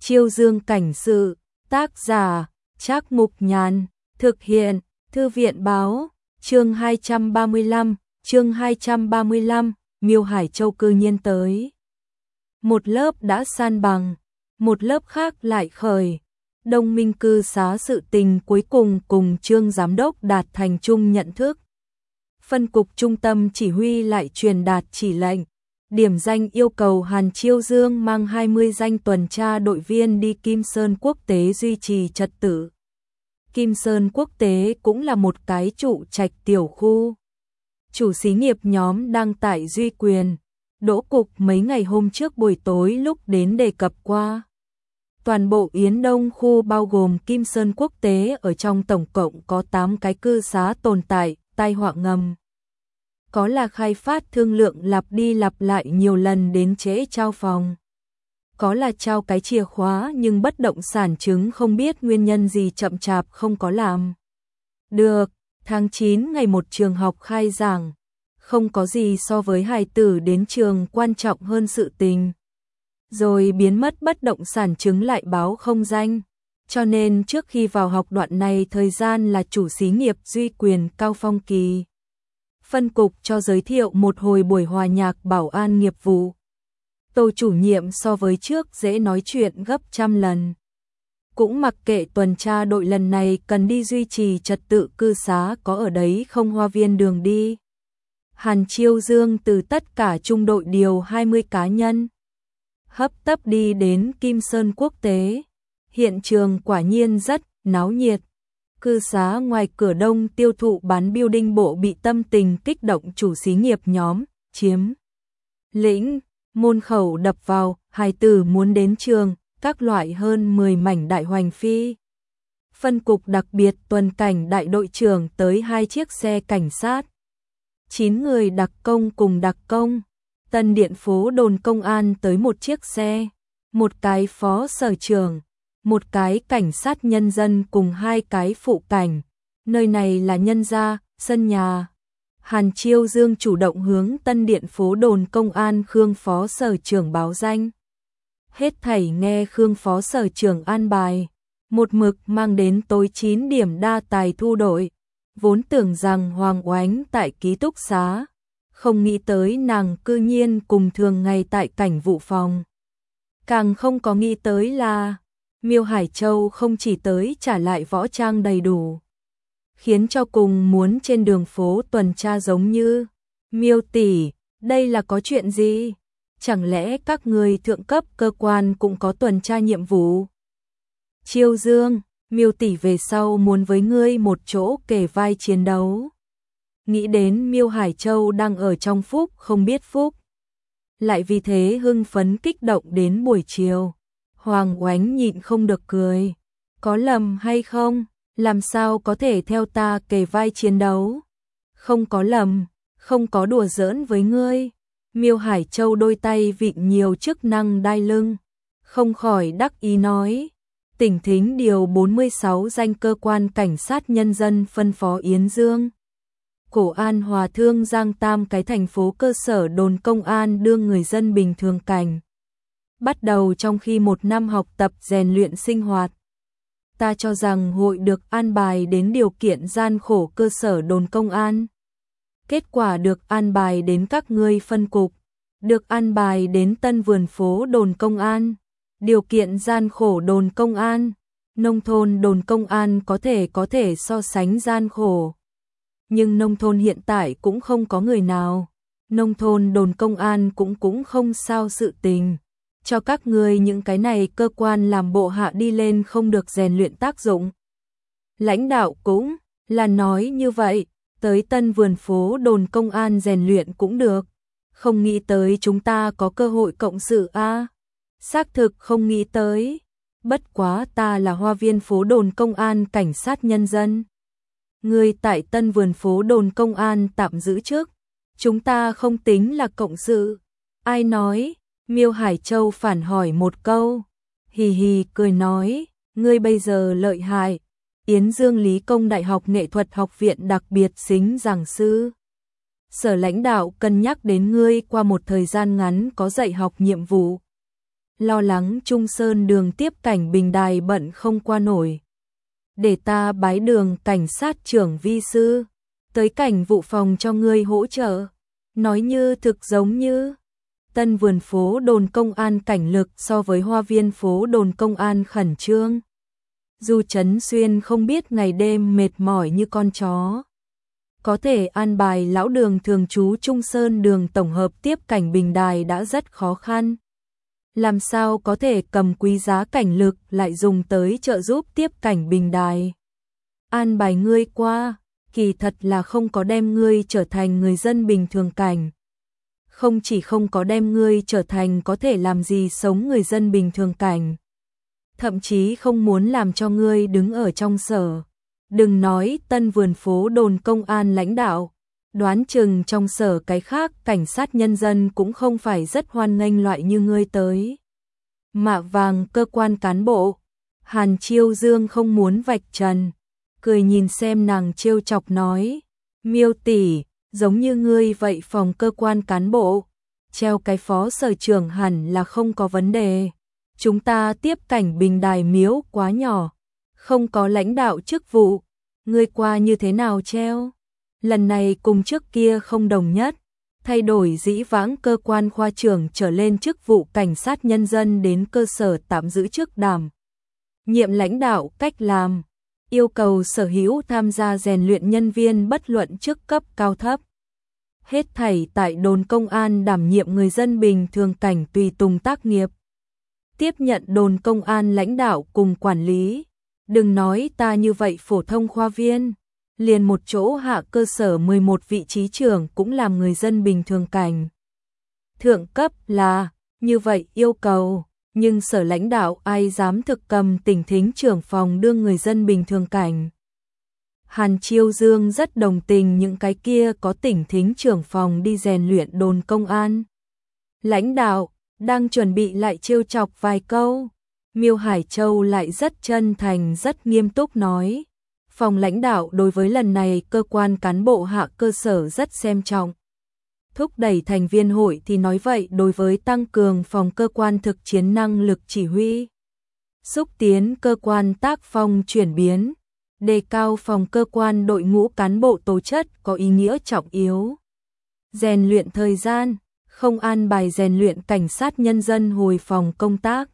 Chiêu Dương cảnh sự, tác giả, Trác Mục Nhàn, thực hiện, Thư viện báo, chương 235, Miêu Hải Châu cư nhiên tới. Một lớp đã san bằng, một lớp khác lại khởi. Đông Minh cư xá sự tình cuối cùng cùng Trương Giám đốc đạt thành chung nhận thức. Phân cục trung tâm chỉ huy lại truyền đạt chỉ lệnh. Điểm danh yêu cầu Hàn Chiêu Dương mang 20 danh tuần tra đội viên đi Kim Sơn Quốc tế duy trì trật tự. Kim Sơn Quốc tế cũng là một cái trụ trạch tiểu khu. Chủ xí nghiệp nhóm đang tại Duy Quyền, Đỗ Cục mấy ngày hôm trước buổi tối lúc đến đề cập qua. Toàn bộ Yến Đông khu bao gồm Kim Sơn Quốc tế ở trong tổng cộng có 8 cái cư xá tồn tại, tai họa ngầm. Có là khai phát thương lượng lặp đi lặp lại nhiều lần đến trễ trao phòng. Có là trao cái chìa khóa nhưng bất động sản chứng không biết nguyên nhân gì chậm chạp không có làm. Được, tháng 9 ngày một trường học khai giảng, không có gì so với hài tử đến trường quan trọng hơn sự tình. Rồi biến mất bất động sản chứng lại báo không danh. Cho nên trước khi vào học đoạn này thời gian là chủ xí nghiệp Duy Quyền Cao Phong Kỳ. Phân cục cho giới thiệu một hồi buổi hòa nhạc bảo an nghiệp vụ. Tô chủ nhiệm so với trước dễ nói chuyện gấp trăm lần. Cũng mặc kệ tuần tra đội lần này cần đi duy trì trật tự cư xá có ở đấy không hoa viên đường đi. Hàn Chiêu Dương từ tất cả trung đội điều 20 cá nhân. Hấp tấp đi đến Kim Sơn Quốc tế. Hiện trường quả nhiên rất náo nhiệt. Cư xá ngoài cửa đông tiêu thụ bán building bộ bị tâm tình kích động chủ xí nghiệp nhóm, chiếm lĩnh, môn khẩu đập vào, hài tử muốn đến trường, các loại hơn 10 mảnh đại hoành phi. Phân cục đặc biệt tuần cảnh đại đội trưởng tới 2 chiếc xe cảnh sát. 9 người đặc công cùng đặc công. Tân Điện phố đồn công an tới một chiếc xe, một cái phó sở trưởng, một cái cảnh sát nhân dân cùng 2 cái phụ cảnh. Nơi này là nhân gia, sân nhà. Hàn Chiêu Dương chủ động hướng Tân Điện phố đồn công an Khương phó sở trưởng báo danh. Hết thảy nghe Khương phó sở trưởng an bài, một mực mang đến tối 9 điểm đa tài thu đội. Vốn tưởng rằng Hoàng Oánh tại ký túc xá, không nghĩ tới nàng cư nhiên cùng thường ngày tại cảnh vụ phòng. Càng không có nghĩ tới là Miêu Hải Châu không chỉ tới trả lại võ trang đầy đủ, khiến cho cùng muốn trên đường phố tuần tra giống như Miêu tỷ, đây là có chuyện gì? Chẳng lẽ các người thượng cấp cơ quan cũng có tuần tra nhiệm vụ? Chiêu Dương, Miêu tỷ về sau muốn với ngươi một chỗ kề vai chiến đấu. Nghĩ đến Miêu Hải Châu đang ở trong phúc không biết phúc, lại vì thế hưng phấn kích động đến buổi chiều. Hoàng Oánh nhịn không được cười. Có lầm hay không? Làm sao có thể theo ta kề vai chiến đấu? Không có lầm, không có đùa giỡn với ngươi. Miêu Hải Châu đôi tay vịn nhiều chức năng đai lưng, không khỏi đắc ý nói. Tỉnh Thính điều 46 danh cơ quan cảnh sát nhân dân phân phó Yến Dương, Cổ An Hòa Thương Giang Tam cái thành phố cơ sở đồn công an đưa người dân bình thường cảnh. Bắt đầu trong khi một năm học tập rèn luyện sinh hoạt. Ta cho rằng hội được an bài đến điều kiện gian khổ cơ sở đồn công an. Kết quả được an bài đến các ngươi phân cục, được an bài đến Tân Vườn phố đồn công an. Điều kiện gian khổ đồn công an, nông thôn đồn công an có thể so sánh gian khổ. Nhưng nông thôn hiện tại cũng không có người nào. Nông thôn đồn công an cũng không sao sự tình. Cho các người những cái này cơ quan làm bộ hạ đi lên không được rèn luyện tác dụng. Lãnh đạo cũng là nói như vậy, tới Tân Vườn phố đồn công an rèn luyện cũng được. Không nghĩ tới chúng ta có cơ hội cộng sự a. Xác thực không nghĩ tới. Bất quá ta là hoa viên phố đồn công an cảnh sát nhân dân. Người tại Tân Vườn phố đồn công an tạm giữ chức. Chúng ta không tính là cộng sự. Ai nói? Miêu Hải Châu phản hỏi một câu. Hì hì cười nói. Ngươi bây giờ lợi hại. Yến Dương Lý Công Đại học Nghệ thuật học viện đặc biệt xính giảng sư. Sở lãnh đạo cân nhắc đến ngươi qua một thời gian ngắn có dạy học nhiệm vụ. lo lắng Trung Sơn đường tiếp cảnh bình đài bận không qua nổi. Để ta bái đường cảnh sát trưởng vi sư, tới cảnh vụ phòng cho ngươi hỗ trợ. Nói như thực giống như Tân vườn phố đồn công an cảnh lực so với hoa viên phố đồn công an khẩn trương. Dù Trấn Xuyên không biết ngày đêm mệt mỏi như con chó, có thể an bài lão đường thường trú Trung Sơn đường tổng hợp tiếp cảnh bình đài đã rất khó khăn. Làm sao có thể cầm quý giá cảnh lực lại dùng tới trợ giúp tiếp cảnh bình đài. An bài ngươi qua, kỳ thật là không có đem ngươi trở thành người dân bình thường cảnh. Không chỉ không có đem ngươi trở thành có thể làm gì sống người dân bình thường cảnh, thậm chí không muốn làm cho ngươi đứng ở trong sở. Đừng nói Tân vườn phố đồn công an lãnh đạo, đoán chừng trong sở cái khác cảnh sát nhân dân cũng không phải rất hoan nghênh loại như ngươi tới. Mạ vàng cơ quan cán bộ, Hàn Chiêu Dương không muốn vạch trần, cười nhìn xem nàng trêu chọc nói, Miêu tỷ, giống như ngươi vậy phòng cơ quan cán bộ, treo cái phó sở trưởng hẳn là không có vấn đề. Chúng ta tiếp cảnh bình đài miếu quá nhỏ, không có lãnh đạo chức vụ, ngươi qua như thế nào treo? Lần này cùng trước kia không đồng nhất, thay đổi dĩ vãng cơ quan khoa trưởng trở lên chức vụ cảnh sát nhân dân đến cơ sở tạm giữ chức đảm nhiệm lãnh đạo cách làm, yêu cầu sở hữu tham gia rèn luyện nhân viên bất luận chức cấp cao thấp. Hết thảy tại đồn công an đảm nhiệm người dân bình thường cảnh tùy tùng tác nghiệp. Tiếp nhận đồn công an lãnh đạo cùng quản lý. Đừng nói ta như vậy phổ thông khoa viên, liền một chỗ hạ cơ sở 11 vị trí trưởng cũng làm người dân bình thường cảnh. Thượng cấp là như vậy yêu cầu, nhưng sở lãnh đạo ai dám thực cầm tỉnh thính trưởng phòng đương người dân bình thường cảnh. Hàn Chiêu Dương rất đồng tình những cái kia có tỉnh thính trưởng phòng đi rèn luyện đồn công an. Lãnh đạo đang chuẩn bị lại trêu chọc vài câu, Miêu Hải Châu lại rất chân thành rất nghiêm túc nói, phòng lãnh đạo đối với lần này cơ quan cán bộ hạ cơ sở rất xem trọng. Thúc đẩy thành viên hội thì nói vậy đối với tăng cường phòng cơ quan thực chiến năng lực chỉ huy, xúc tiến cơ quan tác phong chuyển biến, đề cao phòng cơ quan đội ngũ cán bộ tố chất có ý nghĩa trọng yếu. Rèn luyện thời gian, không an bài rèn luyện cảnh sát nhân dân hồi phòng công tác.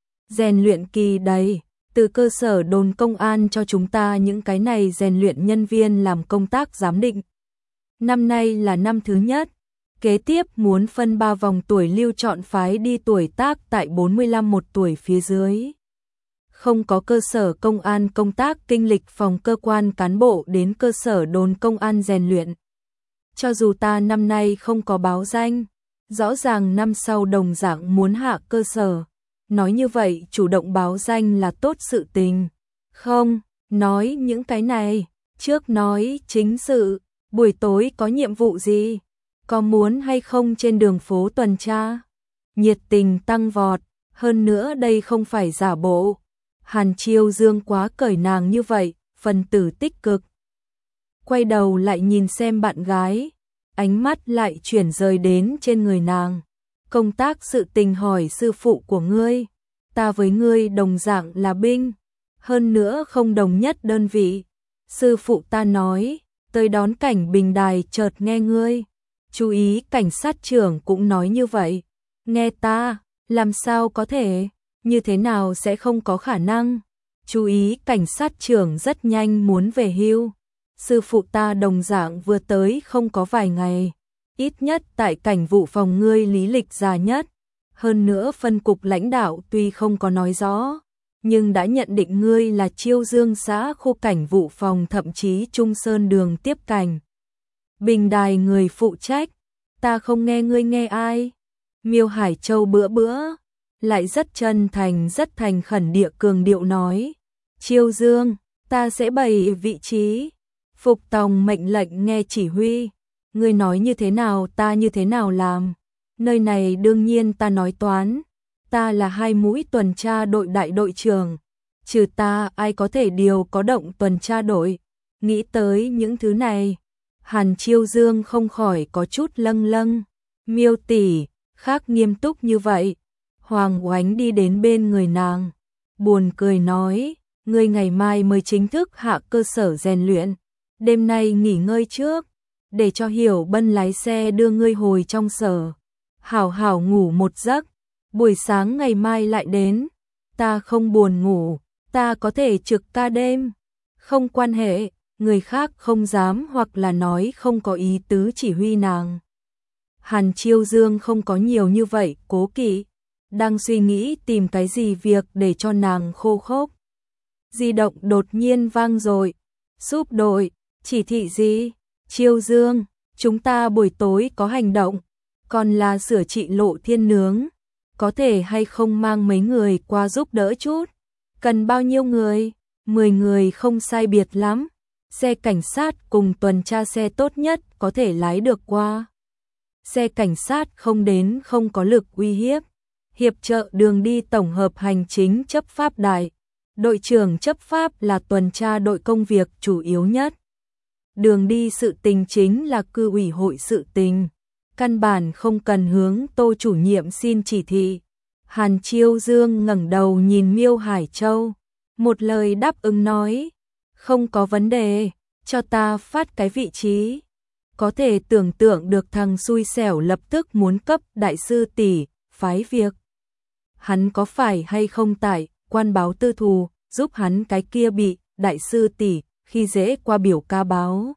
Rèn luyện kỳ đầy, từ cơ sở đồn công an cho chúng ta những cái này rèn luyện nhân viên làm công tác giám định. Năm nay là năm thứ nhất, kế tiếp muốn phân 3 vòng tuổi lưu chọn phái đi tuổi tác tại 45 một tuổi phía dưới. Không có cơ sở công an công tác kinh lịch phòng cơ quan cán bộ đến cơ sở đồn công an rèn luyện. Cho dù ta năm nay không có báo danh, rõ ràng năm sau đồng dạng muốn hạ cơ sở. Nói như vậy chủ động báo danh là tốt sự tình. Không, nói những cái này, trước nói chính sự, buổi tối có nhiệm vụ gì, có muốn hay không trên đường phố tuần tra. Nhiệt tình tăng vọt, hơn nữa đây không phải giả bộ. Hàn Chiêu Dương quá cởi nàng như vậy, phần tử tích cực. Quay đầu lại nhìn xem bạn gái, ánh mắt lại chuyển rời đến trên người nàng. Công tác sự tình hỏi sư phụ của ngươi, ta với ngươi đồng dạng là binh, hơn nữa không đồng nhất đơn vị. Sư phụ ta nói, tới đón cảnh bình đài chợt nghe ngươi. Chú ý cảnh sát trưởng cũng nói như vậy. Nghe ta, làm sao có thể, như thế nào sẽ không có khả năng. Chú ý cảnh sát trưởng rất nhanh muốn về hưu. Sư phụ ta đồng dạng vừa tới không có vài ngày. Ít nhất tại cảnh vụ phòng ngươi lý lịch già nhất. Hơn nữa phân cục lãnh đạo tuy không có nói rõ, nhưng đã nhận định ngươi là Chiêu Dương xã khu cảnh vụ phòng thậm chí Trung Sơn đường tiếp cảnh. Bình đài người phụ trách, ta không nghe ngươi nghe ai. Miêu Hải Châu bữa lại rất chân thành rất thành khẩn địa cường điệu nói. Chiêu Dương, ta sẽ bày vị trí, phục tòng mệnh lệnh nghe chỉ huy. Ngươi nói như thế nào ta như thế nào làm. Nơi này đương nhiên ta nói toán. Ta là 2 mũi tuần tra đội đại đội trưởng. Trừ ta ai có thể điều có động tuần tra đội. Nghĩ tới những thứ này, Hàn Chiêu Dương không khỏi có chút lâng lâng. Miêu tỷ, khác nghiêm túc như vậy. Hoàng Oánh đi đến bên người nàng, buồn cười nói, ngươi ngày mai mới chính thức hạ cơ sở rèn luyện, đêm nay nghỉ ngơi trước, để cho Hiểu Bân lái xe đưa ngươi hồi trong sở, hảo hảo ngủ một giấc, buổi sáng ngày mai lại đến, ta không buồn ngủ, ta có thể trực ca đêm, không quan hệ, người khác không dám hoặc là nói không có ý tứ chỉ huy nàng. Hàn Chiêu Dương không có nhiều như vậy cố kỵ, đang suy nghĩ tìm cái gì việc để cho nàng khô khốc. Di động đột nhiên vang rồi, giúp đội, chỉ thị gì? Chiêu Dương, chúng ta buổi tối có hành động, còn là sửa trị Lộ Thiên Nướng, có thể hay không mang mấy người qua giúp đỡ chút? Cần bao nhiêu người? 10 người không sai biệt lắm, xe cảnh sát cùng tuần tra xe tốt nhất có thể lái được qua. Xe cảnh sát không đến không có lực uy hiếp, hiệp trợ đường đi tổng hợp hành chính chấp pháp đại. Đội trưởng chấp pháp là tuần tra đội công việc chủ yếu nhất. Đường đi sự tình chính là cư ủy hội sự tình. Căn bản không cần hướng Tô chủ nhiệm xin chỉ thị. Hàn Chiêu Dương ngẩng đầu nhìn Miêu Hải Châu. Một lời đáp ứng nói. Không có vấn đề, cho ta phát cái vị trí. Có thể tưởng tượng được thằng xui xẻo lập tức muốn cấp đại sư tỷ phái việc. Hắn có phải hay không tại quan báo tư thù, giúp hắn cái kia bị đại sư tỷ khi dễ qua biểu ca báo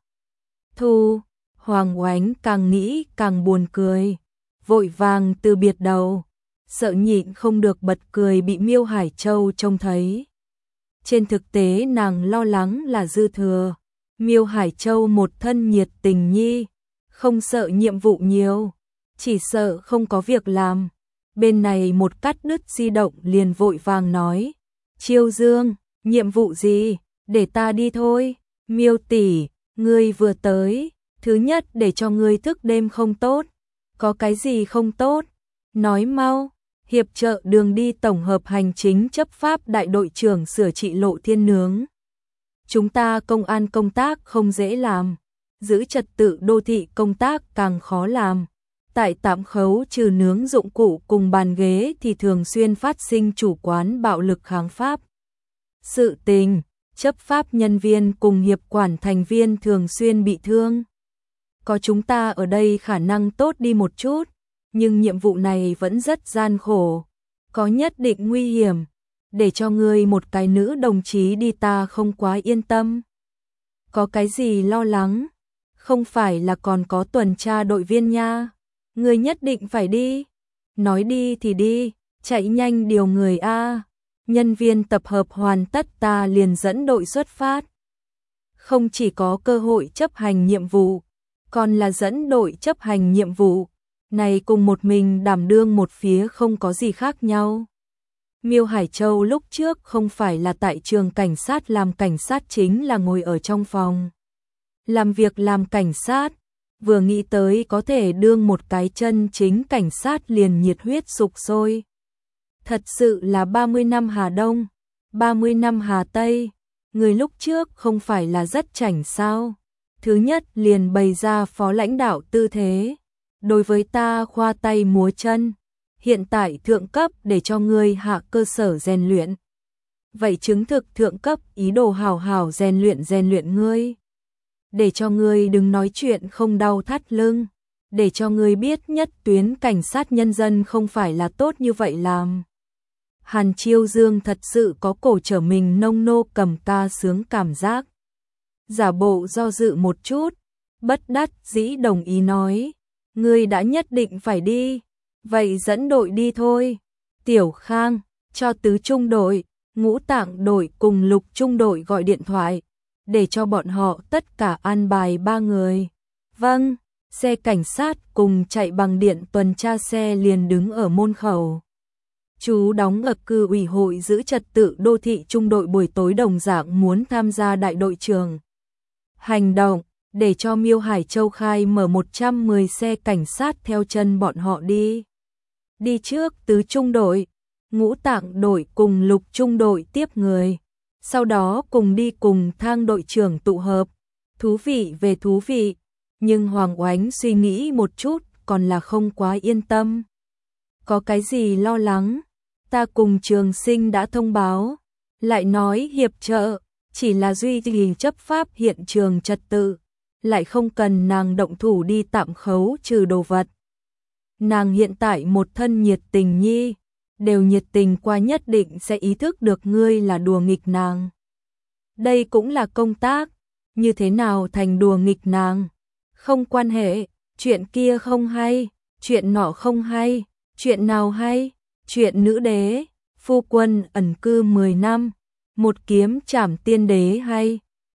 thù. Hoàng Oánh càng nghĩ càng buồn cười, vội vàng từ biệt đầu, sợ nhịn không được bật cười bị Miêu Hải Châu trông thấy. Trên thực tế nàng lo lắng là dư thừa. Miêu Hải Châu một thân nhiệt tình nhi, không sợ nhiệm vụ nhiều, chỉ sợ không có việc làm. Bên này một cắt đứt di động liền vội vàng nói, Chiêu Dương, nhiệm vụ gì, để ta đi thôi. Miêu tỷ, ngươi vừa tới, thứ nhất để cho ngươi thức đêm không tốt. Có cái gì không tốt? Nói mau. Hiệp trợ đường đi tổng hợp hành chính chấp pháp đại đội trưởng sửa trị Lộ Thiên Nướng. Chúng ta công an công tác không dễ làm, giữ trật tự đô thị công tác càng khó làm. Tại tạm khấu trừ nướng dụng cụ cùng bàn ghế thì thường xuyên phát sinh chủ quán bạo lực kháng pháp. Sự tình, chấp pháp nhân viên cùng hiệp quản thành viên thường xuyên bị thương. Có chúng ta ở đây khả năng tốt đi một chút, nhưng nhiệm vụ này vẫn rất gian khổ, có nhất định nguy hiểm. Để cho ngươi một cái nữ đồng chí đi ta không quá yên tâm. Có cái gì lo lắng? Không phải là còn có tuần tra đội viên nha. Ngươi nhất định phải đi. Nói đi thì đi, chạy nhanh điều người a. Nhân viên tập hợp hoàn tất ta liền dẫn đội xuất phát. Không chỉ có cơ hội chấp hành nhiệm vụ, còn là dẫn đội chấp hành nhiệm vụ. Này cùng một mình đảm đương một phía không có gì khác nhau. Miêu Hải Châu lúc trước không phải là tại trường cảnh sát làm cảnh sát chính là ngồi ở trong phòng. Làm việc làm cảnh sát, vừa nghĩ tới có thể đương một cái chân chính cảnh sát liền nhiệt huyết sục sôi. Thật sự là 30 năm Hà Đông, 30 năm Hà Tây, người lúc trước không phải là rất chảnh sao. Thứ nhất liền bày ra phó lãnh đạo tư thế, đối với ta khoa tay múa chân. Hiện tại thượng cấp để cho ngươi hạ cơ sở rèn luyện. Vậy chứng thực thượng cấp ý đồ hào hào rèn luyện ngươi. Để cho ngươi đừng nói chuyện không đau thắt lưng. Để cho ngươi biết nhất tuyến cảnh sát nhân dân không phải là tốt như vậy làm. Hàn Chiêu Dương thật sự có cổ trở mình nông nô cầm ca sướng cảm giác. Giả bộ do dự một chút, bất đắc dĩ đồng ý nói. Ngươi đã nhất định phải đi. Vậy dẫn đội đi thôi. Tiểu Khang, cho tứ trung đội, ngũ tạng đội cùng lục trung đội gọi điện thoại, để cho bọn họ tất cả an bài 3 người. Vâng, xe cảnh sát cùng chạy bằng điện tuần tra xe liền đứng ở môn khẩu. Chú đóng ở cư ủy hội giữ trật tự đô thị trung đội buổi tối đồng dạng muốn tham gia đại đội trưởng. Hành động, để cho Miêu Hải Châu khai mở 110 xe cảnh sát theo chân bọn họ đi. Đi trước tứ trung đội, ngũ tạng đội cùng lục trung đội tiếp người. Sau đó cùng đi cùng Thang đội trưởng tụ hợp. Thú vị về thú vị, nhưng Hoàng Oánh suy nghĩ một chút còn là không quá yên tâm. có cái gì lo lắng, ta cùng Trường Sinh đã thông báo, lại nói hiệp trợ, chỉ là duy trì chấp pháp hiện trường trật tự, lại không cần nàng động thủ đi tạm khấu trừ đồ vật. Nàng hiện tại một thân nhiệt tình nhi, đều nhiệt tình qua nhất định sẽ ý thức được ngươi là đùa nghịch nàng. Đây cũng là công tác, như thế nào thành đùa nghịch nàng? Không quan hệ, chuyện kia không hay, chuyện nọ không hay, chuyện nào hay? Chuyện nữ đế, phu quân ẩn cư 10 năm, một kiếm trảm tiên đế hay?